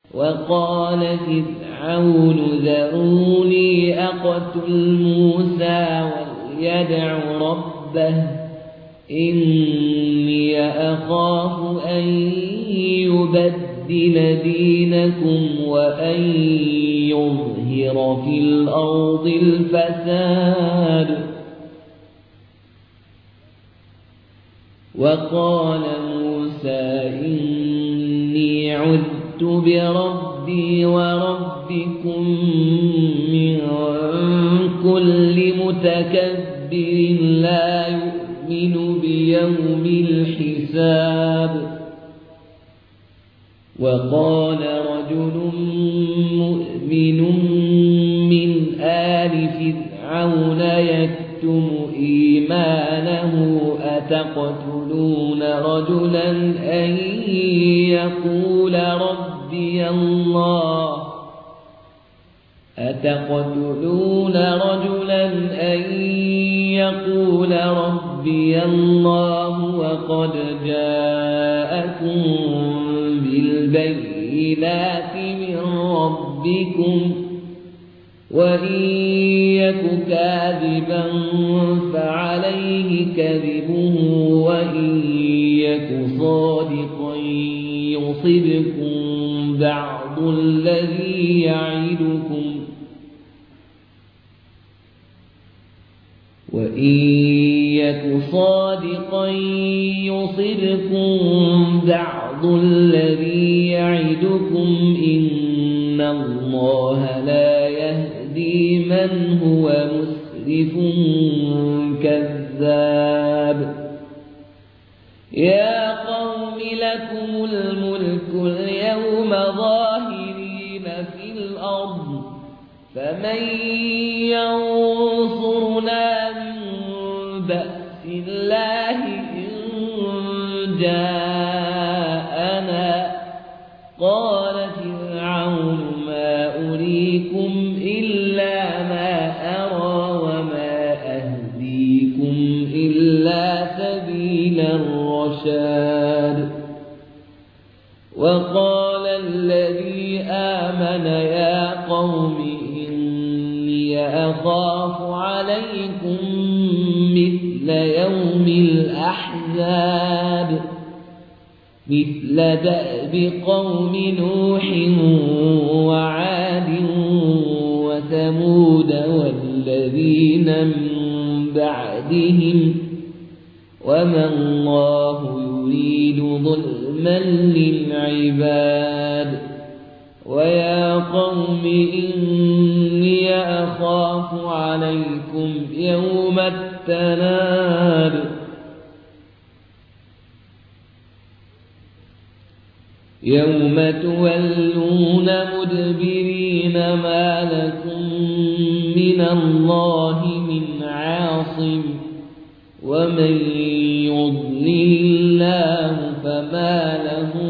وقال فرعون ذروني أقتل موسى وليدع ربه إني أخاف أن يبدل دينكم وأن يظهر في الأرض الفساد. وقال موسى إني عذت بربي وربكم من كل متكبر لا يؤمن بيوم الحساب. وقال رجل مؤمن من آل فرعون يكتم إيمانه أتقتلون رجلا أن يقول ربي الله وقد جاءكم بالبينات من ربكم وإن يك كاذبا فعليه كذبه وإن يك صادقا يصبكم بعض الذي يعدكم إن الله لا يهدي من هو مسرف كذاب. يا قوم لكم الملك اليوم ظاهرين في الأرض فمن ينصرنا من بأس الله إن جاءنا. قال فرعون ما أريكم إلا ما أرى وما أهديكم إلا سبيل الرشاد. وقال الذي آمن يا قوم إني أخاف عليكم مثل يوم الأحزاب مثل دأب قوم نوح وعاد وثمود والذين من بعدهم وما الله يريد ظلما للعباد. ويا قوم إني أخاف عليكم يوم التناد يوم تولون مدبرين ما لكم من الله من عاصم ومن يضلل الله فما له